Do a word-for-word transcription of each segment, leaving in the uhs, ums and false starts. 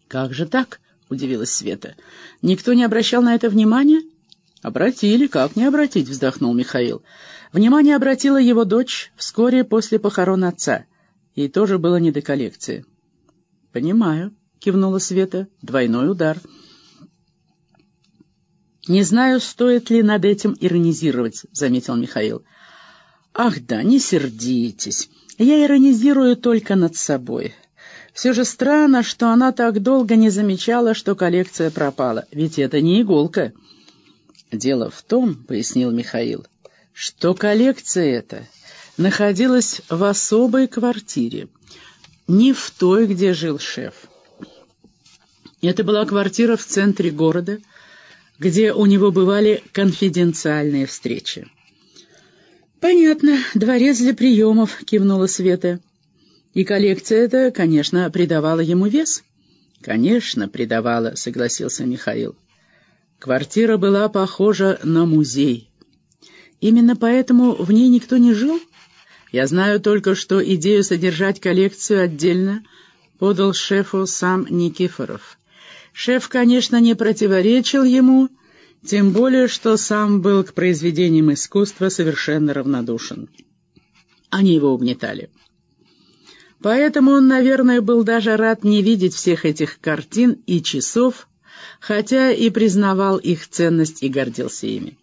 «Как же так?» — удивилась Света. «Никто не обращал на это внимания?» «Обратили, как не обратить?» — вздохнул Михаил. Внимание обратила его дочь вскоре после похорон отца. Ей тоже было не до коллекции. «Понимаю», — кивнула Света. «Двойной удар». «Не знаю, стоит ли над этим иронизировать», — заметил Михаил. «Ах да, не сердитесь. Я иронизирую только над собой. Все же странно, что она так долго не замечала, что коллекция пропала. Ведь это не иголка». «Дело в том, — пояснил Михаил, — что коллекция эта находилась в особой квартире, не в той, где жил шеф. Это была квартира в центре города, где у него бывали конфиденциальные встречи». «Понятно, дворец для приемов», — кивнула Света. «И коллекция эта, конечно, придавала ему вес?» «Конечно, придавала», — согласился Михаил. Квартира была похожа на музей. Именно поэтому в ней никто не жил? Я знаю только, что идею содержать коллекцию отдельно подал шефу сам Никифоров. Шеф, конечно, не противоречил ему, тем более, что сам был к произведениям искусства совершенно равнодушен. Они его угнетали. Поэтому он, наверное, был даже рад не видеть всех этих картин и часов, хотя и признавал их ценность и гордился ими.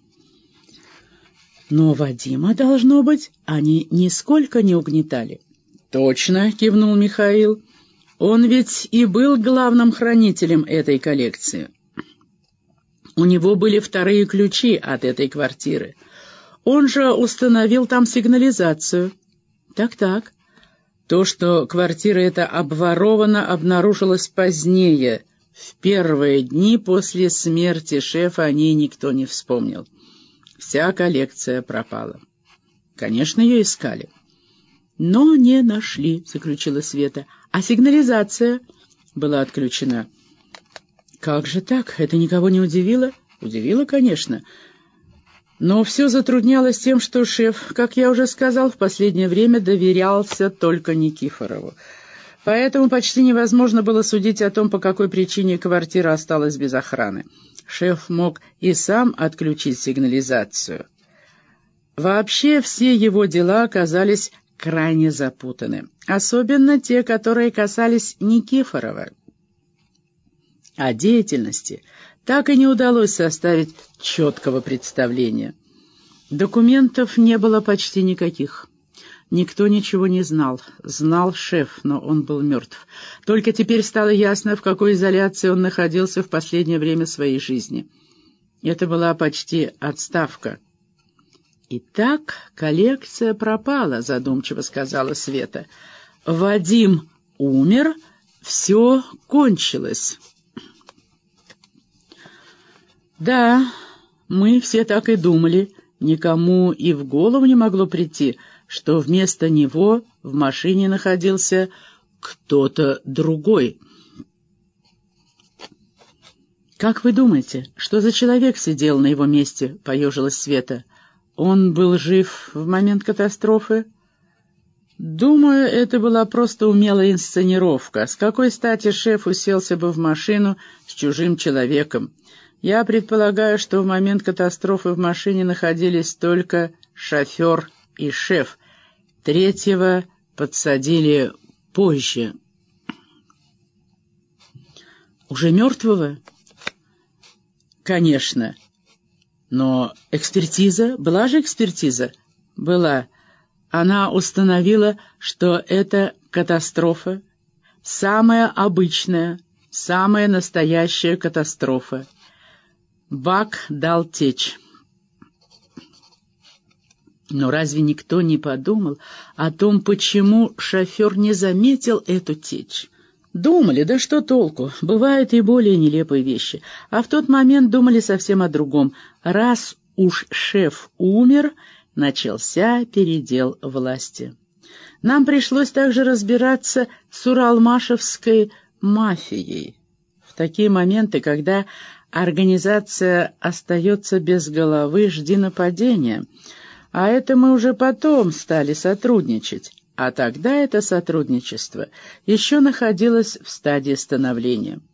Но Вадима, должно быть, они нисколько не угнетали. «Точно», — кивнул Михаил, — «он ведь и был главным хранителем этой коллекции. У него были вторые ключи от этой квартиры. Он же установил там сигнализацию». «Так-так. То, что квартира эта обворована, обнаружилось позднее. В первые дни после смерти шефа о ней никто не вспомнил. Вся коллекция пропала. Конечно, ее искали. Но не нашли», — заключила Света. «А сигнализация была отключена». «Как же так? Это никого не удивило?» «Удивило, конечно. Но все затруднялось тем, что шеф, как я уже сказал, в последнее время доверялся только Никифорову. Поэтому почти невозможно было судить о том, по какой причине квартира осталась без охраны. Шеф мог и сам отключить сигнализацию. Вообще все его дела оказались крайне запутаны, особенно те, которые касались Никифорова. О деятельности так и не удалось составить четкого представления. Документов не было почти никаких. Никто ничего не знал. Знал шеф, но он был мертв. Только теперь стало ясно, в какой изоляции он находился в последнее время своей жизни. Это была почти отставка. «Итак, коллекция пропала», — задумчиво сказала Света. «Вадим умер, все кончилось». «Да, мы все так и думали. Никому и в голову не могло прийти, что вместо него в машине находился кто-то другой». «Как вы думаете, что за человек сидел на его месте?» — поежилась Света. «Он был жив в момент катастрофы?» «Думаю, это была просто умелая инсценировка. С какой стати шеф уселся бы в машину с чужим человеком? Я предполагаю, что в момент катастрофы в машине находились только шофер и шеф. Третьего подсадили позже». «Уже мертвого?» «Конечно. Но экспертиза? Была же экспертиза?» «Была. Она установила, что это катастрофа. Самая обычная, самая настоящая катастрофа. Бак дал течь». Но разве никто не подумал о том, почему шофер не заметил эту течь? Думали, да что толку, бывают и более нелепые вещи. А в тот момент думали совсем о другом. Раз уж шеф умер, начался передел власти. Нам пришлось также разбираться с уралмашевской мафией. В такие моменты, когда организация остается без головы, жди нападения. А это мы уже потом стали сотрудничать. А тогда это сотрудничество еще находилось в стадии становления.